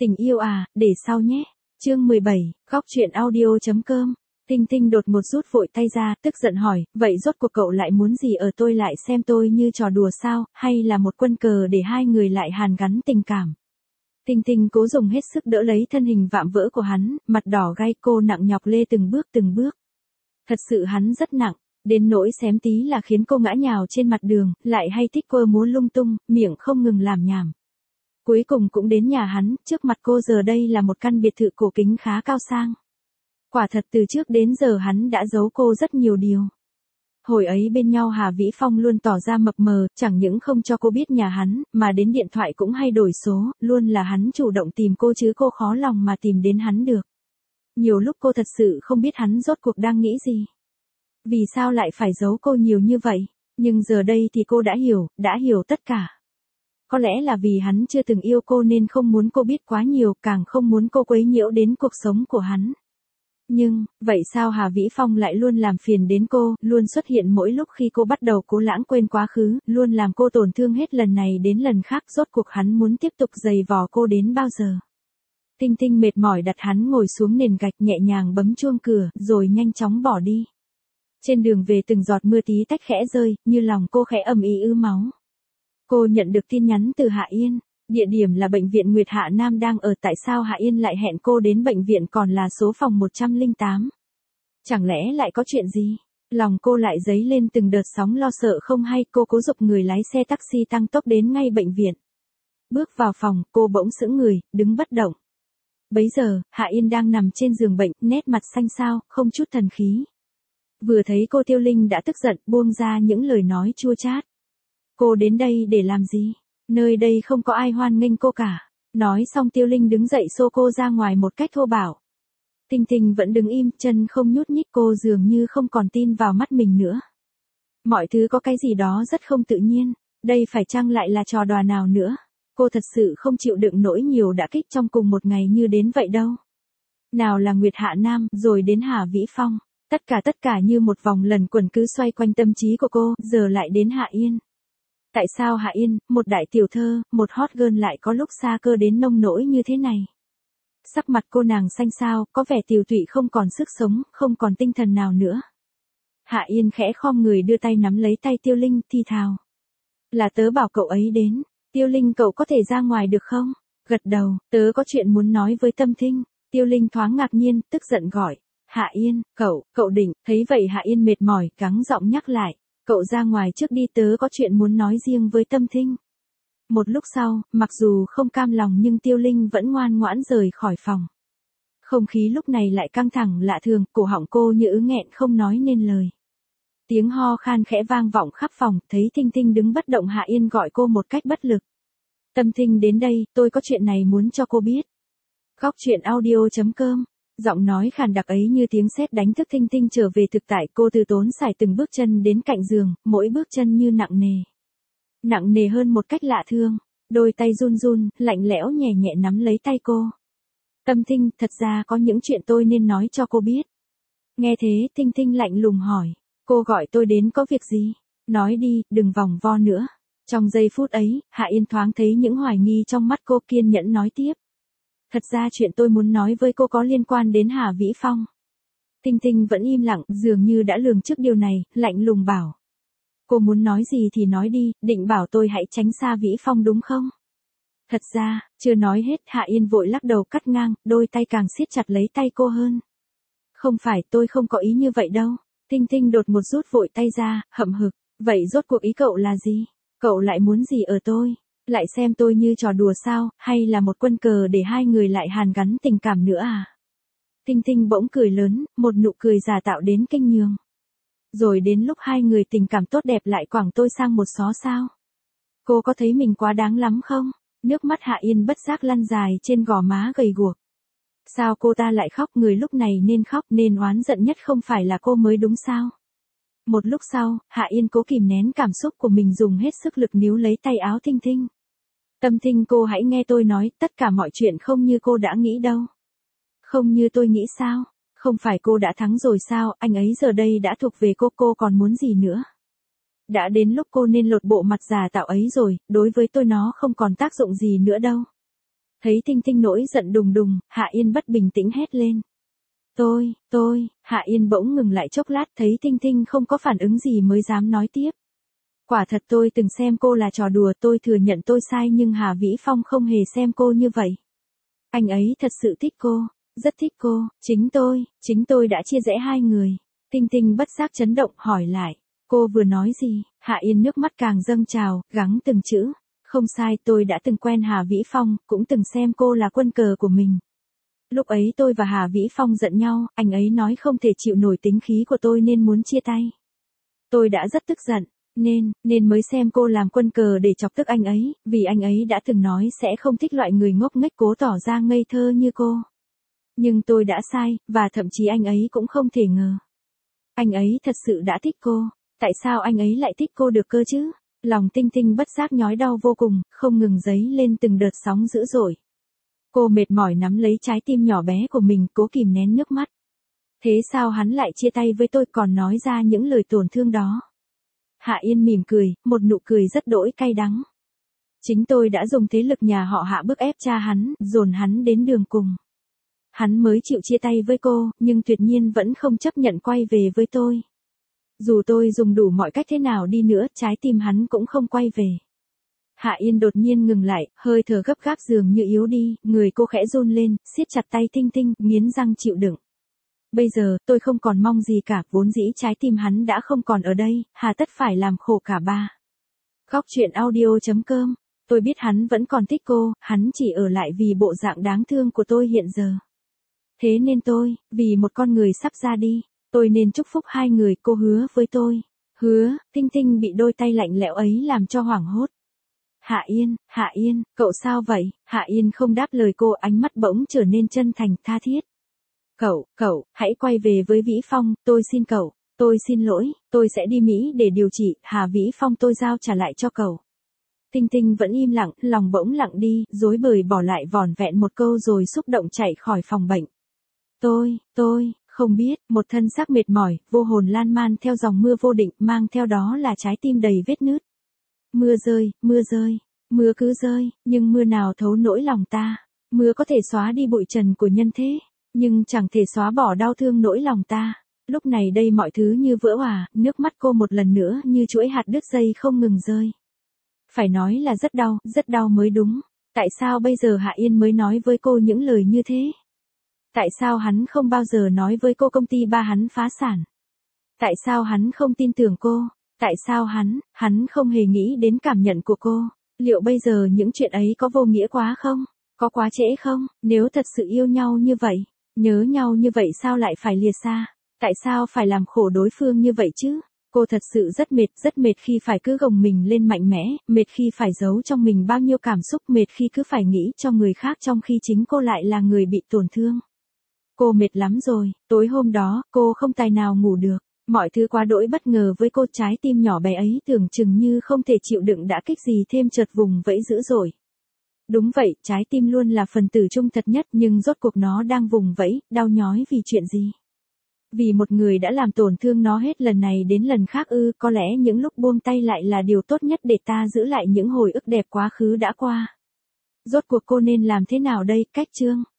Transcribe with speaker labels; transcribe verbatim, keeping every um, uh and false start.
Speaker 1: Tình yêu à, để sau nhé. Chương mười bảy, góc truyện audio.com. Tinh Tinh đột một rút vội tay ra, tức giận hỏi, vậy rốt cuộc cậu lại muốn gì ở tôi, lại xem tôi như trò đùa sao, hay là một quân cờ để hai người lại hàn gắn tình cảm. Tinh Tinh cố dùng hết sức đỡ lấy thân hình vạm vỡ của hắn, mặt đỏ gai, cô nặng nhọc lê từng bước từng bước. Thật sự hắn rất nặng, đến nỗi xém tí là khiến cô ngã nhào trên mặt đường, lại hay thích quơ múa lung tung, miệng không ngừng làm nhảm. Cuối cùng cũng đến nhà hắn, trước mặt cô giờ đây là một căn biệt thự cổ kính khá cao sang. Quả thật từ trước đến giờ hắn đã giấu cô rất nhiều điều. Hồi ấy bên nhau Hà Vĩ Phong luôn tỏ ra mập mờ, chẳng những không cho cô biết nhà hắn, mà đến điện thoại cũng hay đổi số, luôn là hắn chủ động tìm cô chứ cô khó lòng mà tìm đến hắn được. Nhiều lúc cô thật sự không biết hắn rốt cuộc đang nghĩ gì. Vì sao lại phải giấu cô nhiều như vậy, nhưng giờ đây thì cô đã hiểu, đã hiểu tất cả. Có lẽ là vì hắn chưa từng yêu cô nên không muốn cô biết quá nhiều, càng không muốn cô quấy nhiễu đến cuộc sống của hắn. Nhưng, vậy sao Hà Vĩ Phong lại luôn làm phiền đến cô, luôn xuất hiện mỗi lúc khi cô bắt đầu cố lãng quên quá khứ, luôn làm cô tổn thương hết lần này đến lần khác, rốt cuộc hắn muốn tiếp tục giày vò cô đến bao giờ. Tinh Tinh mệt mỏi đặt hắn ngồi xuống nền gạch, nhẹ nhàng bấm chuông cửa, rồi nhanh chóng bỏ đi. Trên đường về từng giọt mưa tí tách khẽ rơi, như lòng cô khẽ ầm ĩ ứ máu. Cô nhận được tin nhắn từ Hạ Yên, địa điểm là bệnh viện Nguyệt Hạ Nam đang ở, tại sao Hạ Yên lại hẹn cô đến bệnh viện còn là số phòng một trăm lẻ tám? Chẳng lẽ lại có chuyện gì? Lòng cô lại dấy lên từng đợt sóng lo sợ không hay, cô cố giục người lái xe taxi tăng tốc đến ngay bệnh viện. Bước vào phòng, cô bỗng sững người, đứng bất động. Bấy giờ, Hạ Yên đang nằm trên giường bệnh, nét mặt xanh xao, không chút thần khí. Vừa thấy cô Tiêu Linh đã tức giận, buông ra những lời nói chua chát. Cô đến đây để làm gì? Nơi đây không có ai hoan nghênh cô cả. Nói xong Tiêu Linh đứng dậy xô cô ra ngoài một cách thô bạo. Tinh Tinh vẫn đứng im, chân không nhúc nhích, cô dường như không còn tin vào mắt mình nữa. Mọi thứ có cái gì đó rất không tự nhiên, đây phải chăng lại là trò đùa nào nữa? Cô thật sự không chịu đựng nổi nhiều đả kích trong cùng một ngày như đến vậy đâu. Nào là Nguyệt Hạ Nam, rồi đến Hà Vĩ Phong, tất cả tất cả như một vòng lần quẩn cứ xoay quanh tâm trí của cô, giờ lại đến Hạ Yên. Tại sao Hạ Yên, một đại tiểu thơ, một hot girl lại có lúc xa cơ đến nông nỗi như thế này? Sắc mặt cô nàng xanh xao, có vẻ tiều tụy, không còn sức sống, không còn tinh thần nào nữa. Hạ Yên khẽ khom người đưa tay nắm lấy tay Tiêu Linh, thì thào. Là tớ bảo cậu ấy đến. Tiêu Linh, cậu có thể ra ngoài được không? Gật đầu, tớ có chuyện muốn nói với Tâm Thinh. Tiêu Linh thoáng ngạc nhiên, tức giận gọi. Hạ Yên, cậu, cậu định, thấy vậy Hạ Yên mệt mỏi, gắng giọng nhắc lại. Cậu ra ngoài trước đi, tớ có chuyện muốn nói riêng với Tâm Thinh. Một lúc sau, mặc dù không cam lòng nhưng Tiêu Linh vẫn ngoan ngoãn rời khỏi phòng. Không khí lúc này lại căng thẳng lạ thường, cổ họng cô như ứ nghẹn không nói nên lời. Tiếng ho khan khẽ vang vọng khắp phòng, thấy Tinh Tinh đứng bất động, Hạ Yên gọi cô một cách bất lực. Tâm Thinh đến đây, tôi có chuyện này muốn cho cô biết. Góc truyện audio.com. Giọng nói khàn đặc ấy như tiếng sét đánh thức Tinh Tinh trở về thực tại, cô từ tốn sải từng bước chân đến cạnh giường, mỗi bước chân như nặng nề. Nặng nề hơn một cách lạ thương, đôi tay run run, lạnh lẽo nhẹ nhẹ nắm lấy tay cô. Tâm Thinh, thật ra có những chuyện tôi nên nói cho cô biết. Nghe thế, Tinh Tinh lạnh lùng hỏi, cô gọi tôi đến có việc gì? Nói đi, đừng vòng vo nữa. Trong giây phút ấy, Hạ Yên thoáng thấy những hoài nghi trong mắt cô, kiên nhẫn nói tiếp. Thật ra chuyện tôi muốn nói với cô có liên quan đến Hà Vĩ Phong. Tinh Tinh vẫn im lặng, dường như đã lường trước điều này, lạnh lùng bảo. Cô muốn nói gì thì nói đi, định bảo tôi hãy tránh xa Vĩ Phong đúng không? Thật ra, chưa nói hết, Hạ Yên vội lắc đầu cắt ngang, đôi tay càng siết chặt lấy tay cô hơn. Không phải, tôi không có ý như vậy đâu. Tinh Tinh đột một rút vội tay ra, hậm hực. Vậy rốt cuộc ý cậu là gì? Cậu lại muốn gì ở tôi? Lại xem tôi như trò đùa sao, hay là một quân cờ để hai người lại hàn gắn tình cảm nữa à? Tinh Tinh bỗng cười lớn, một nụ cười giả tạo đến kinh nhường. Rồi đến lúc hai người tình cảm tốt đẹp lại quẳng tôi sang một xó sao? Cô có thấy mình quá đáng lắm không? Nước mắt Hạ Yên bất giác lăn dài trên gò má gầy guộc. Sao cô ta lại khóc, người lúc này nên khóc, nên oán giận nhất không phải là cô mới đúng sao? Một lúc sau, Hạ Yên cố kìm nén cảm xúc của mình, dùng hết sức lực níu lấy tay áo Tinh Tinh. Tâm Thinh, cô hãy nghe tôi nói, tất cả mọi chuyện không như cô đã nghĩ đâu. Không như tôi nghĩ sao? Không phải cô đã thắng rồi sao, anh ấy giờ đây đã thuộc về cô, cô còn muốn gì nữa? Đã đến lúc cô nên lột bộ mặt giả tạo ấy rồi, đối với tôi nó không còn tác dụng gì nữa đâu. Thấy Tinh Tinh nổi giận đùng đùng, Hạ Yên bất bình tĩnh hét lên. Tôi, tôi, Hạ Yên bỗng ngừng lại chốc lát thấy Tinh Tinh không có phản ứng gì mới dám nói tiếp. Quả thật tôi từng xem cô là trò đùa, tôi thừa nhận tôi sai nhưng Hà Vĩ Phong không hề xem cô như vậy. Anh ấy thật sự thích cô, rất thích cô, chính tôi, chính tôi đã chia rẽ hai người. Tinh Tinh bất giác chấn động hỏi lại, cô vừa nói gì? Hạ Yên nước mắt càng dâng trào, gắng từng chữ. Không sai, tôi đã từng quen Hà Vĩ Phong, cũng từng xem cô là quân cờ của mình. Lúc ấy tôi và Hà Vĩ Phong giận nhau, anh ấy nói không thể chịu nổi tính khí của tôi nên muốn chia tay. Tôi đã rất tức giận, nên, nên mới xem cô làm quân cờ để chọc tức anh ấy, vì anh ấy đã từng nói sẽ không thích loại người ngốc nghếch cố tỏ ra ngây thơ như cô. Nhưng tôi đã sai, và thậm chí anh ấy cũng không thể ngờ. Anh ấy thật sự đã thích cô, tại sao anh ấy lại thích cô được cơ chứ? Lòng Tinh Tinh bất giác nhói đau vô cùng, không ngừng dấy lên từng đợt sóng dữ dội. Cô mệt mỏi nắm lấy trái tim nhỏ bé của mình, cố kìm nén nước mắt. Thế sao hắn lại chia tay với tôi còn nói ra những lời tổn thương đó? Hạ Yên mỉm cười, một nụ cười rất đỗi cay đắng. Chính tôi đã dùng thế lực nhà họ Hạ bức ép cha hắn, dồn hắn đến đường cùng. Hắn mới chịu chia tay với cô, nhưng tuyệt nhiên vẫn không chấp nhận quay về với tôi. Dù tôi dùng đủ mọi cách thế nào đi nữa, trái tim hắn cũng không quay về. Hạ Yên đột nhiên ngừng lại, hơi thở gấp gáp dường như yếu đi, người cô khẽ run lên, siết chặt tay Tinh Tinh, nghiến răng chịu đựng. Bây giờ, tôi không còn mong gì cả, vốn dĩ trái tim hắn đã không còn ở đây, hà tất phải làm khổ cả ba. Góc truyện audio chấm com, tôi biết hắn vẫn còn thích cô, hắn chỉ ở lại vì bộ dạng đáng thương của tôi hiện giờ. Thế nên tôi, vì một con người sắp ra đi, tôi nên chúc phúc hai người, cô hứa với tôi. Hứa, Tinh Tinh bị đôi tay lạnh lẽo ấy làm cho hoảng hốt. Hạ Yên, Hạ Yên, cậu sao vậy? Hạ Yên không đáp lời cô, ánh mắt bỗng trở nên chân thành, tha thiết. Cậu, cậu, hãy quay về với Vĩ Phong, tôi xin cậu, tôi xin lỗi, tôi sẽ đi Mỹ để điều trị, Hà Vĩ Phong tôi giao trả lại cho cậu. Tinh Tinh vẫn im lặng, lòng bỗng lặng đi, rối bời bỏ lại vỏn vẹn một câu rồi xúc động chạy khỏi phòng bệnh. Tôi, tôi, không biết, một thân xác mệt mỏi, vô hồn lan man theo dòng mưa vô định, mang theo đó là trái tim đầy vết nứt. Mưa rơi, mưa rơi, mưa cứ rơi, nhưng mưa nào thấu nỗi lòng ta. Mưa có thể xóa đi bụi trần của nhân thế, nhưng chẳng thể xóa bỏ đau thương nỗi lòng ta. Lúc này đây mọi thứ như vỡ òa, nước mắt cô một lần nữa như chuỗi hạt đứt dây không ngừng rơi. Phải nói là rất đau, rất đau mới đúng. Tại sao bây giờ Hạ Yên mới nói với cô những lời như thế? Tại sao hắn không bao giờ nói với cô công ty ba hắn phá sản? Tại sao hắn không tin tưởng cô? Tại sao hắn, hắn không hề nghĩ đến cảm nhận của cô? Liệu bây giờ những chuyện ấy có vô nghĩa quá không? Có quá trễ không? Nếu thật sự yêu nhau như vậy, nhớ nhau như vậy sao lại phải lìa xa? Tại sao phải làm khổ đối phương như vậy chứ? Cô thật sự rất mệt, rất mệt khi phải cứ gồng mình lên mạnh mẽ, mệt khi phải giấu trong mình bao nhiêu cảm xúc, mệt khi cứ phải nghĩ cho người khác trong khi chính cô lại là người bị tổn thương. Cô mệt lắm rồi, tối hôm đó, cô không tài nào ngủ được. Mọi thứ quá đỗi bất ngờ với cô, trái tim nhỏ bé ấy tưởng chừng như không thể chịu đựng đã kích gì thêm chợt vùng vẫy dữ dội. Đúng vậy, trái tim luôn là phần tử trung thật nhất nhưng rốt cuộc nó đang vùng vẫy, đau nhói vì chuyện gì? Vì một người đã làm tổn thương nó hết lần này đến lần khác ư, có lẽ những lúc buông tay lại là điều tốt nhất để ta giữ lại những hồi ức đẹp quá khứ đã qua. Rốt cuộc cô nên làm thế nào đây, Cách Chương?